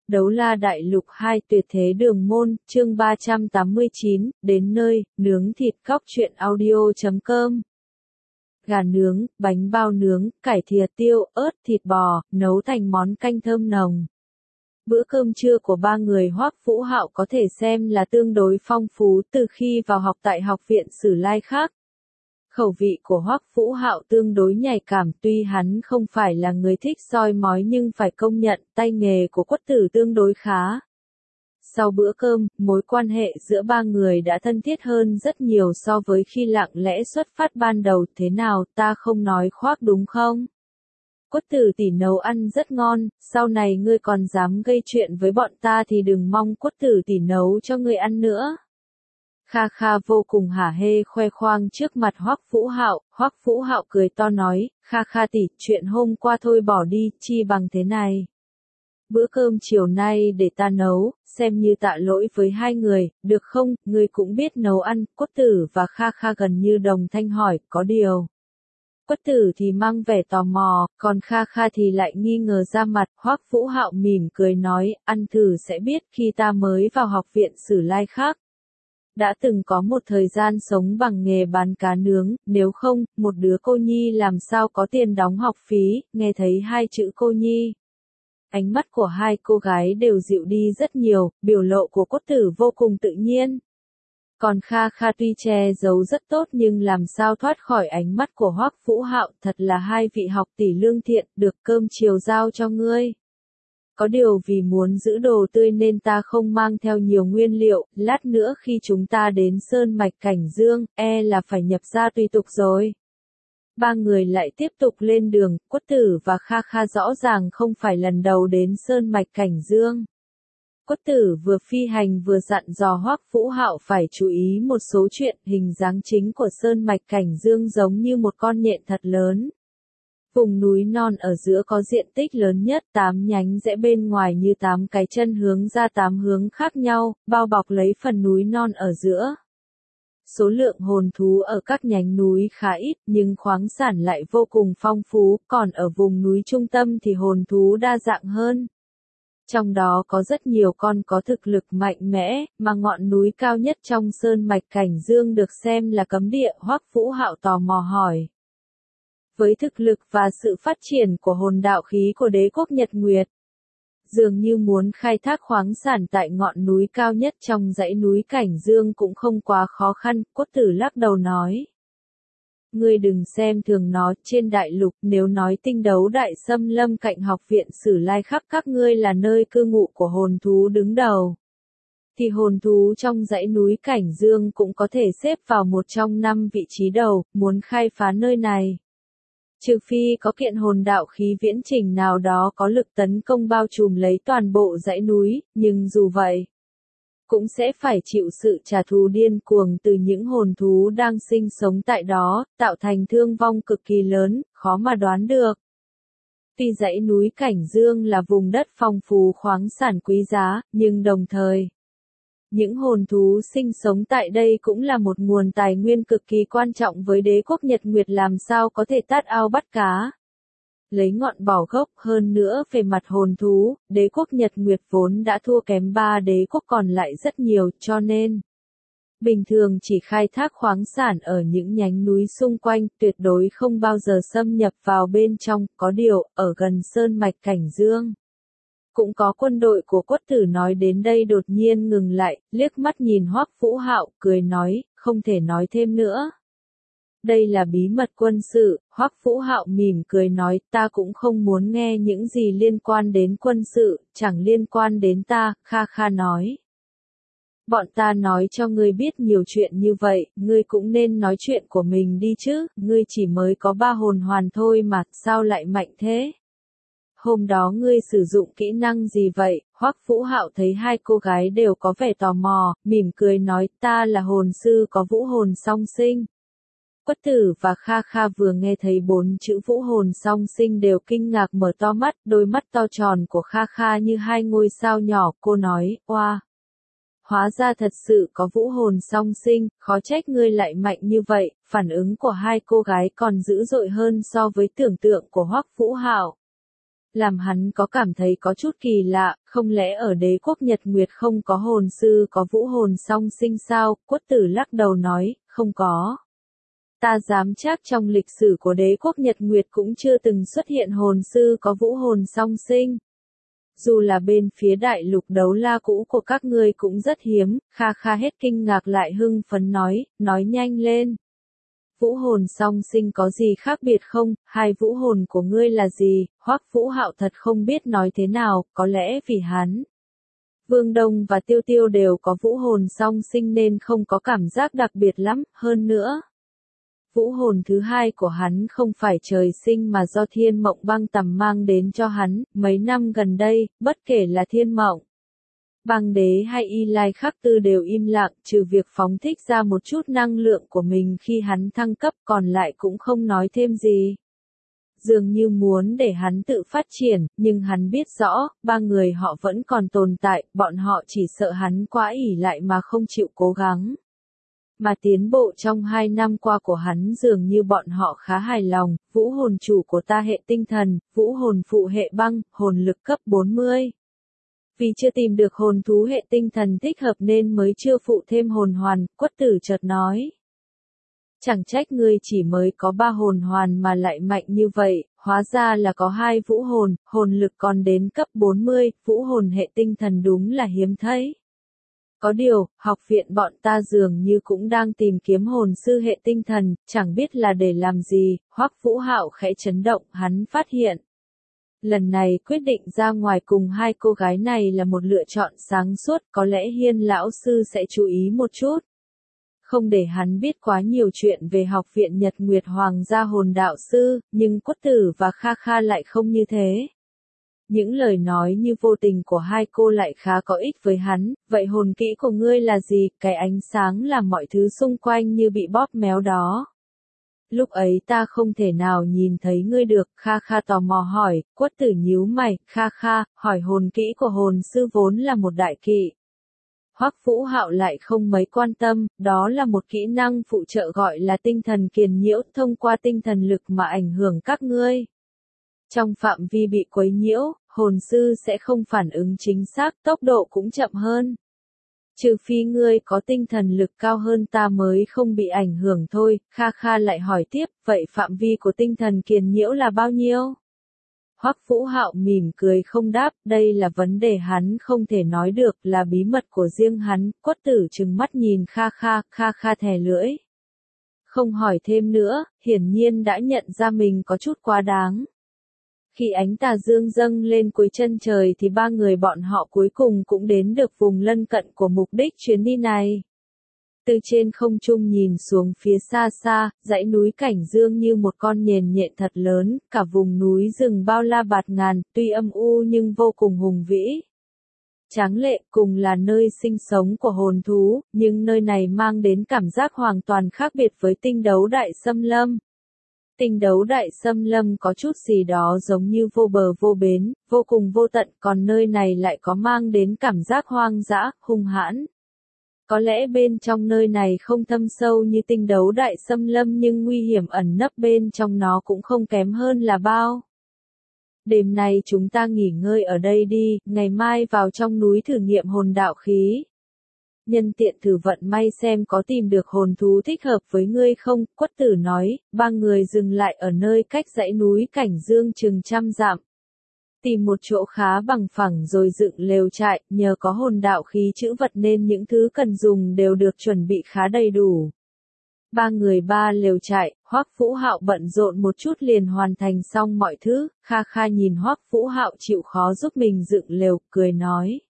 Đấu La Đại Lục 2 Tuyệt Thế Đường Môn, chương 389, đến nơi, nướng thịt cóc truyện audio.com. Gà nướng, bánh bao nướng, cải thìa tiêu, ớt, thịt bò, nấu thành món canh thơm nồng. Bữa cơm trưa của ba người Hoắc Vũ Hạo có thể xem là tương đối phong phú từ khi vào học tại Học viện Sử Lai Khắc. Khẩu vị của Hoắc Vũ Hạo tương đối nhạy cảm, tuy hắn không phải là người thích soi mói nhưng phải công nhận tay nghề của Quất Tử tương đối khá. Sau bữa cơm, mối quan hệ giữa ba người đã thân thiết hơn rất nhiều so với khi lặng lẽ xuất phát ban đầu. Thế nào, ta không nói khoác đúng không? Quất Tử tỷ nấu ăn rất ngon, sau này ngươi còn dám gây chuyện với bọn ta thì đừng mong Quất Tử tỷ nấu cho ngươi ăn nữa. Kha Kha vô cùng hả hê khoe khoang trước mặt Hoắc Vũ Hạo cười to nói, Kha Kha tỷ, chuyện hôm qua thôi bỏ đi, chi bằng thế này. Bữa cơm chiều nay để ta nấu, xem như tạ lỗi với hai người, được không, ngươi cũng biết nấu ăn. Quất Tử và Kha Kha gần như đồng thanh hỏi, có điều. Quất Tử thì mang vẻ tò mò, còn Kha Kha thì lại nghi ngờ ra mặt. Hoắc Vũ Hạo mỉm cười nói, ăn thử sẽ biết. Khi ta mới vào Học viện Sử Lai Khắc, đã từng có một thời gian sống bằng nghề bán cá nướng, nếu không, một đứa cô nhi làm sao có tiền đóng học phí. Nghe thấy hai chữ cô nhi, ánh mắt của hai cô gái đều dịu đi rất nhiều, biểu lộ của Quất Tử vô cùng tự nhiên. Còn Kha Kha tuy che giấu rất tốt nhưng làm sao thoát khỏi ánh mắt của Hoắc Vũ Hạo. Thật là hai vị học tỷ lương thiện, được cơm chiều giao cho ngươi. Có điều vì muốn giữ đồ tươi nên ta không mang theo nhiều nguyên liệu, lát nữa khi chúng ta đến Sơn Mạch Cảnh Dương, là phải nhập gia tùy tục rồi. Ba người lại tiếp tục lên đường. Quất Tử và Kha Kha rõ ràng không phải lần đầu đến Sơn Mạch Cảnh Dương. Quất Tử vừa phi hành vừa dặn dò Hoắc Vũ Hạo phải chú ý một số chuyện. Hình dáng chính của Sơn Mạch Cảnh Dương giống như một con nhện thật lớn. Vùng núi non ở giữa có diện tích lớn nhất, 8 nhánh rẽ bên ngoài như 8 cái chân hướng ra 8 hướng khác nhau, bao bọc lấy phần núi non ở giữa. Số lượng hồn thú ở các nhánh núi khá ít, nhưng khoáng sản lại vô cùng phong phú, còn ở vùng núi trung tâm thì hồn thú đa dạng hơn. Trong đó có rất nhiều con có thực lực mạnh mẽ, mà ngọn núi cao nhất trong Sơn Mạch Cảnh Dương được xem là cấm địa. Hoắc Vũ Hạo tò mò hỏi. Với thực lực và sự phát triển của hồn đạo khí của đế quốc Nhật Nguyệt, dường như muốn khai thác khoáng sản tại ngọn núi cao nhất trong dãy núi Cảnh Dương cũng không quá khó khăn. Quất Tử lắc đầu nói. Ngươi đừng xem thường nó, trên đại lục nếu nói tinh đấu đại xâm lâm cạnh Học viện Sử Lai Khắc các ngươi là nơi cư ngụ của hồn thú đứng đầu, thì hồn thú trong dãy núi Cảnh Dương cũng có thể xếp vào một trong 5 vị trí đầu. Muốn khai phá nơi này, trừ phi có kiện hồn đạo khí viễn trình nào đó có lực tấn công bao trùm lấy toàn bộ dãy núi, nhưng dù vậy, cũng sẽ phải chịu sự trả thù điên cuồng từ những hồn thú đang sinh sống tại đó, tạo thành thương vong cực kỳ lớn, khó mà đoán được. Tuy dãy núi Cảnh Dương là vùng đất phong phú khoáng sản quý giá, nhưng đồng thời, những hồn thú sinh sống tại đây cũng là một nguồn tài nguyên cực kỳ quan trọng với đế quốc Nhật Nguyệt. Làm sao có thể tát ao bắt cá, lấy ngọn bỏ gốc. Hơn nữa về mặt hồn thú, đế quốc Nhật Nguyệt vốn đã thua kém 3 đế quốc còn lại rất nhiều, cho nên bình thường chỉ khai thác khoáng sản ở những nhánh núi xung quanh, tuyệt đối không bao giờ xâm nhập vào bên trong. Có điều, ở gần Sơn Mạch Cảnh Dương, cũng có quân đội của Quất Tử. Nói đến đây đột nhiên ngừng lại, liếc mắt nhìn Hoắc Vũ Hạo, cười nói, không thể nói thêm nữa. Đây là bí mật quân sự. Hoắc Vũ Hạo mỉm cười nói, ta cũng không muốn nghe những gì liên quan đến quân sự, chẳng liên quan đến ta. Kha Kha nói. Bọn ta nói cho ngươi biết nhiều chuyện như vậy, ngươi cũng nên nói chuyện của mình đi chứ, ngươi chỉ mới có 3 hồn hoàn thôi mà, sao lại mạnh thế? Hôm đó ngươi sử dụng kỹ năng gì vậy? Hoắc Vũ Hạo thấy hai cô gái đều có vẻ tò mò, mỉm cười nói, ta là hồn sư có vũ hồn song sinh. Quất Tử và Kha Kha vừa nghe thấy 4 chữ vũ hồn song sinh đều kinh ngạc mở to mắt, đôi mắt to tròn của Kha Kha như 2 ngôi sao nhỏ. Cô nói, oa, hóa ra thật sự có vũ hồn song sinh, khó trách ngươi lại mạnh như vậy. Phản ứng của hai cô gái còn dữ dội hơn so với tưởng tượng của Hoắc Vũ Hạo. làm hắn có cảm thấy có chút kỳ lạ, không lẽ ở đế quốc Nhật Nguyệt không có hồn sư có vũ hồn song sinh sao? Quất Tử lắc đầu nói, không có. Ta dám chắc trong lịch sử của đế quốc Nhật Nguyệt cũng chưa từng xuất hiện hồn sư có vũ hồn song sinh. Dù là bên phía đại lục đấu la cũ của các ngươi cũng rất hiếm, Kha Kha hết kinh ngạc lại hưng phấn nói nhanh lên. Vũ hồn song sinh có gì khác biệt không, hai vũ hồn của ngươi là gì? Hoắc Vũ Hạo thật không biết nói thế nào, có lẽ vì hắn. Vương Đông và Tiêu Tiêu đều có vũ hồn song sinh nên không có cảm giác đặc biệt lắm, hơn nữa. Vũ hồn thứ hai của hắn không phải trời sinh mà do Thiên Mộng Băng Tầm mang đến cho hắn, mấy năm gần đây, bất kể là Thiên Mộng Băng Đế hay Y Lai Khắc Tư đều im lặng, trừ việc phóng thích ra một chút năng lượng của mình khi hắn thăng cấp, còn lại cũng không nói thêm gì. Dường như muốn để hắn tự phát triển, nhưng hắn biết rõ, ba người họ vẫn còn tồn tại, bọn họ chỉ sợ hắn quá ỷ lại mà không chịu cố gắng. Mà tiến bộ trong 2 năm qua của hắn dường như bọn họ khá hài lòng, vũ hồn chủ của ta hệ tinh thần, vũ hồn phụ hệ băng, hồn lực cấp 40. Vì chưa tìm được hồn thú hệ tinh thần thích hợp nên mới chưa phụ thêm hồn hoàn, Quất Tử chợt nói. Chẳng trách ngươi chỉ mới có 3 hồn hoàn mà lại mạnh như vậy, hóa ra là có 2 vũ hồn, hồn lực còn đến cấp 40, vũ hồn hệ tinh thần đúng là hiếm thấy. Có điều, học viện bọn ta dường như cũng đang tìm kiếm hồn sư hệ tinh thần, chẳng biết là để làm gì, Hoắc Vũ Hạo khẽ chấn động, hắn phát hiện. Lần này quyết định ra ngoài cùng hai cô gái này là một lựa chọn sáng suốt, có lẽ Hiên lão sư sẽ chú ý một chút. Không để hắn biết quá nhiều chuyện về học viện Nhật Nguyệt Hoàng gia hồn đạo sư, nhưng Quất Tử và Kha Kha lại không như thế. Những lời nói như vô tình của hai cô lại khá có ích với hắn, vậy hồn kỹ của ngươi là gì? Cái ánh sáng làm mọi thứ xung quanh như bị bóp méo đó. Lúc ấy ta không thể nào nhìn thấy ngươi được, Kha Kha tò mò hỏi, Quất Tử nhíu mày, Kha Kha, hỏi hồn kỹ của hồn sư vốn là một đại kỵ. Hoắc Vũ Hạo lại không mấy quan tâm, đó là một kỹ năng phụ trợ gọi là tinh thần kiền nhiễu, thông qua tinh thần lực mà ảnh hưởng các ngươi. Trong phạm vi bị quấy nhiễu, hồn sư sẽ không phản ứng chính xác, tốc độ cũng chậm hơn. Trừ phi ngươi có tinh thần lực cao hơn ta mới không bị ảnh hưởng thôi, Kha Kha lại hỏi tiếp, vậy phạm vi của tinh thần kiền nhiễu là bao nhiêu? Hoắc Vũ Hạo mỉm cười không đáp, đây là vấn đề hắn không thể nói được, là bí mật của riêng hắn. Quất Tử trừng mắt nhìn Kha Kha thè lưỡi. Không hỏi thêm nữa, hiển nhiên đã nhận ra mình có chút quá đáng. Khi ánh tà dương dâng lên cuối chân trời thì ba người bọn họ cuối cùng cũng đến được vùng lân cận của mục đích chuyến đi này. Từ trên không trung nhìn xuống phía xa xa, dãy núi Cảnh Dương như một con nhện nhện thật lớn, cả vùng núi rừng bao la bạt ngàn, tuy âm u nhưng vô cùng hùng vĩ. Tráng lệ cùng là nơi sinh sống của hồn thú, nhưng nơi này mang đến cảm giác hoàn toàn khác biệt với Tinh Đấu Đại Xâm Lâm. Tinh Đấu Đại Xâm Lâm có chút gì đó giống như vô bờ vô bến, vô cùng vô tận, còn nơi này lại có mang đến cảm giác hoang dã, hung hãn. Có lẽ bên trong nơi này không thâm sâu như Tinh Đấu Đại Xâm Lâm nhưng nguy hiểm ẩn nấp bên trong nó cũng không kém hơn là bao. Đêm nay chúng ta nghỉ ngơi ở đây đi, ngày mai vào trong núi thử nghiệm hồn đạo khí. Nhân tiện thử vận may xem có tìm được hồn thú thích hợp với ngươi không, Quất Tử nói, ba người dừng lại ở nơi cách dãy núi Cảnh Dương chừng 100 dặm. Tìm một chỗ khá bằng phẳng rồi dựng lều trại, nhờ có hồn đạo khí trữ vật nên những thứ cần dùng đều được chuẩn bị khá đầy đủ. Ba người ba lều trại, Hoắc Vũ Hạo bận rộn một chút liền hoàn thành xong mọi thứ, Kha Kha nhìn Hoắc Vũ Hạo chịu khó giúp mình dựng lều, cười nói.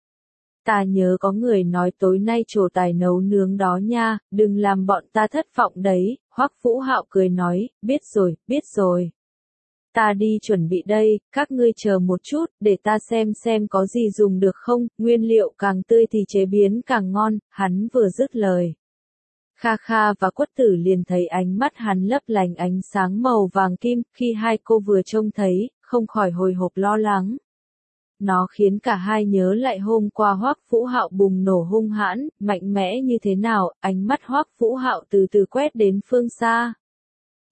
Ta nhớ có người nói tối nay trổ tài nấu nướng đó nha, đừng làm bọn ta thất vọng đấy, Hoắc Vũ Hạo cười nói, biết rồi. Ta đi chuẩn bị đây, các ngươi chờ một chút, để ta xem có gì dùng được không, nguyên liệu càng tươi thì chế biến càng ngon, hắn vừa dứt lời. Kha Kha và Quất Tử liền thấy ánh mắt hắn lấp lánh ánh sáng màu vàng kim, khi hai cô vừa trông thấy, không khỏi hồi hộp lo lắng. Nó khiến cả hai nhớ lại hôm qua Hoắc Vũ Hạo bùng nổ hung hãn, mạnh mẽ như thế nào, ánh mắt Hoắc Vũ Hạo từ từ quét đến phương xa.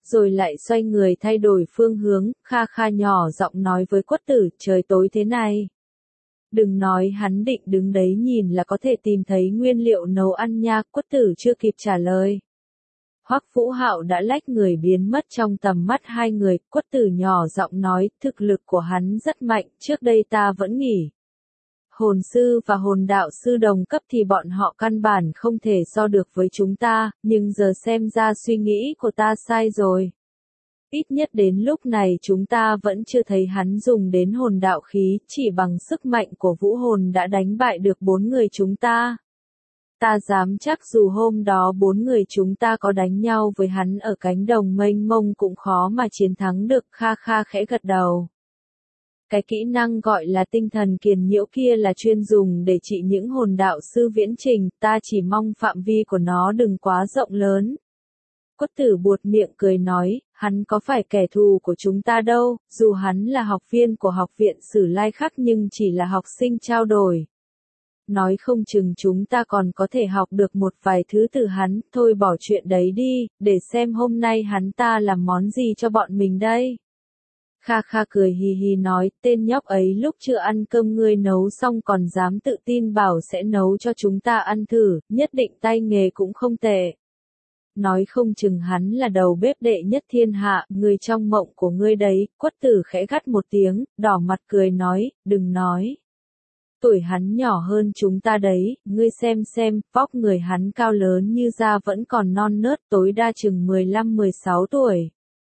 rồi lại xoay người thay đổi phương hướng, Kha Kha nhỏ giọng nói với Quất Tử, trời tối thế này. Đừng nói hắn định đứng đấy nhìn là có thể tìm thấy nguyên liệu nấu ăn nha, Quất Tử chưa kịp trả lời. Hoắc Vũ Hạo đã lách người biến mất trong tầm mắt hai người, Quất Tử nhỏ giọng nói, thực lực của hắn rất mạnh, trước đây ta vẫn nghĩ. Hồn sư và hồn đạo sư đồng cấp thì bọn họ căn bản không thể so được với chúng ta, nhưng giờ xem ra suy nghĩ của ta sai rồi. Ít nhất đến lúc này chúng ta vẫn chưa thấy hắn dùng đến hồn đạo khí, chỉ bằng sức mạnh của vũ hồn đã đánh bại được 4 người chúng ta. Ta dám chắc dù hôm đó 4 người chúng ta có đánh nhau với hắn ở cánh đồng mênh mông cũng khó mà chiến thắng được, Kha Kha khẽ gật đầu. Cái kỹ năng gọi là tinh thần kiền nhiễu kia là chuyên dùng để trị những hồn đạo sư viễn trình, ta chỉ mong phạm vi của nó đừng quá rộng lớn. Quất Tử buột miệng cười nói, hắn có phải kẻ thù của chúng ta đâu, dù hắn là học viên của học viện Sử Lai Khắc nhưng chỉ là học sinh trao đổi. Nói không chừng chúng ta còn có thể học được một vài thứ từ hắn, thôi bỏ chuyện đấy đi, để xem hôm nay hắn ta làm món gì cho bọn mình đây. Kha Kha cười hì hì nói, tên nhóc ấy lúc chưa ăn cơm ngươi nấu xong còn dám tự tin bảo sẽ nấu cho chúng ta ăn thử, nhất định tay nghề cũng không tệ. Nói không chừng hắn là đầu bếp đệ nhất thiên hạ, người trong mộng của ngươi đấy, Quất Tử khẽ gắt một tiếng, đỏ mặt cười nói, đừng nói. Tuổi hắn nhỏ hơn chúng ta đấy, ngươi xem, vóc người hắn cao lớn như da vẫn còn non nớt, tối đa chừng 15-16 tuổi.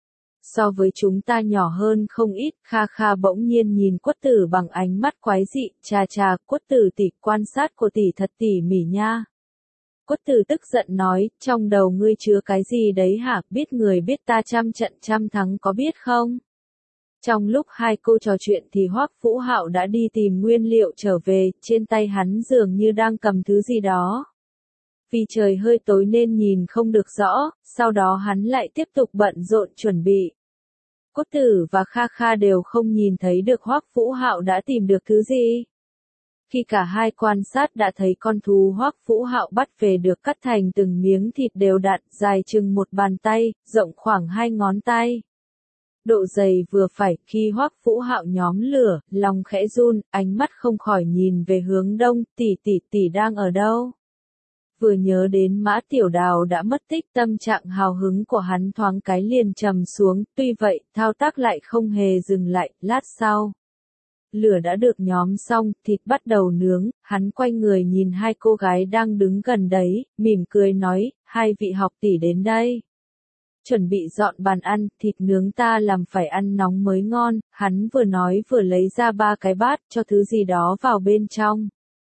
So với chúng ta nhỏ hơn không ít, Kha Kha bỗng nhiên nhìn Quất Tử bằng ánh mắt quái dị, chà, Quất Tử tỷ, quan sát của tỷ thật tỉ mỉ nha. Quất Tử tức giận nói, trong đầu ngươi chứa cái gì đấy hả, biết người biết ta trăm trận trăm thắng có biết không? Trong lúc hai cô trò chuyện thì Hoắc Vũ Hạo đã đi tìm nguyên liệu trở về, trên tay hắn dường như đang cầm thứ gì đó. Vì trời hơi tối nên nhìn không được rõ, sau đó hắn lại tiếp tục bận rộn chuẩn bị. Quất Tử và Kha Kha đều không nhìn thấy được Hoắc Vũ Hạo đã tìm được thứ gì. Khi cả hai quan sát đã thấy con thú Hoắc Vũ Hạo bắt về được cắt thành từng miếng thịt đều đặn, dài chừng một bàn tay, rộng khoảng 2 ngón tay. Độ dày vừa phải, khi Hoắc Vũ Hạo nhóm lửa, lòng khẽ run, ánh mắt không khỏi nhìn về hướng đông, tỷ đang ở đâu? Vừa nhớ đến Mã Tiểu Đào đã mất tích, tâm trạng hào hứng của hắn thoáng cái liền trầm xuống, tuy vậy, thao tác lại không hề dừng lại, lát sau. Lửa đã được nhóm xong, thịt bắt đầu nướng, hắn quay người nhìn hai cô gái đang đứng gần đấy, mỉm cười nói, hai vị học tỷ đến đây. Chuẩn bị dọn bàn ăn, thịt nướng ta làm phải ăn nóng mới ngon, hắn vừa nói vừa lấy ra 3 cái bát, cho thứ gì đó vào bên trong.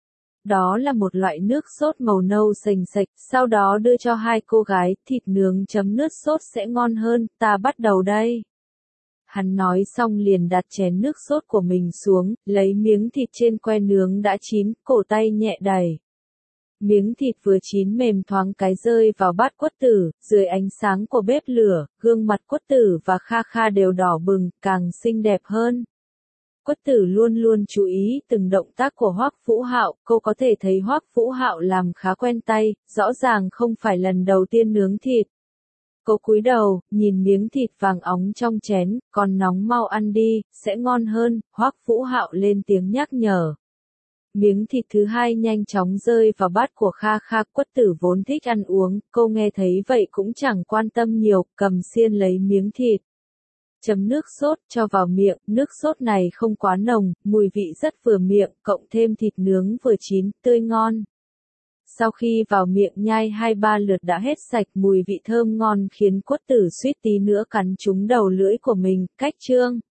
Đó là một loại nước sốt màu nâu sền sệt, sau đó đưa cho hai cô gái, thịt nướng chấm nước sốt sẽ ngon hơn, ta bắt đầu đây. Hắn nói xong liền đặt chén nước sốt của mình xuống, lấy miếng thịt trên que nướng đã chín, cổ tay nhẹ đẩy. Miếng thịt vừa chín mềm thoáng cái rơi vào bát Quất Tử, dưới ánh sáng của bếp lửa, gương mặt Quất Tử và Kha Kha đều đỏ bừng, càng xinh đẹp hơn. Quất Tử luôn luôn chú ý từng động tác của Hoắc Vũ Hạo, cô có thể thấy Hoắc Vũ Hạo làm khá quen tay, rõ ràng không phải lần đầu tiên nướng thịt. Cô cúi đầu, nhìn miếng thịt vàng óng trong chén, còn nóng mau ăn đi, sẽ ngon hơn, Hoắc Vũ Hạo lên tiếng nhắc nhở. Miếng thịt thứ hai nhanh chóng rơi vào bát của Kha Kha, Quất Tử vốn thích ăn uống, cô nghe thấy vậy cũng chẳng quan tâm nhiều, cầm xiên lấy miếng thịt. Chấm nước sốt, cho vào miệng, nước sốt này không quá nồng, mùi vị rất vừa miệng, cộng thêm thịt nướng vừa chín, tươi ngon. Sau khi vào miệng nhai 2-3 lượt đã hết sạch, mùi vị thơm ngon khiến Quất Tử suýt tí nữa cắn trúng đầu lưỡi của mình, cách chương.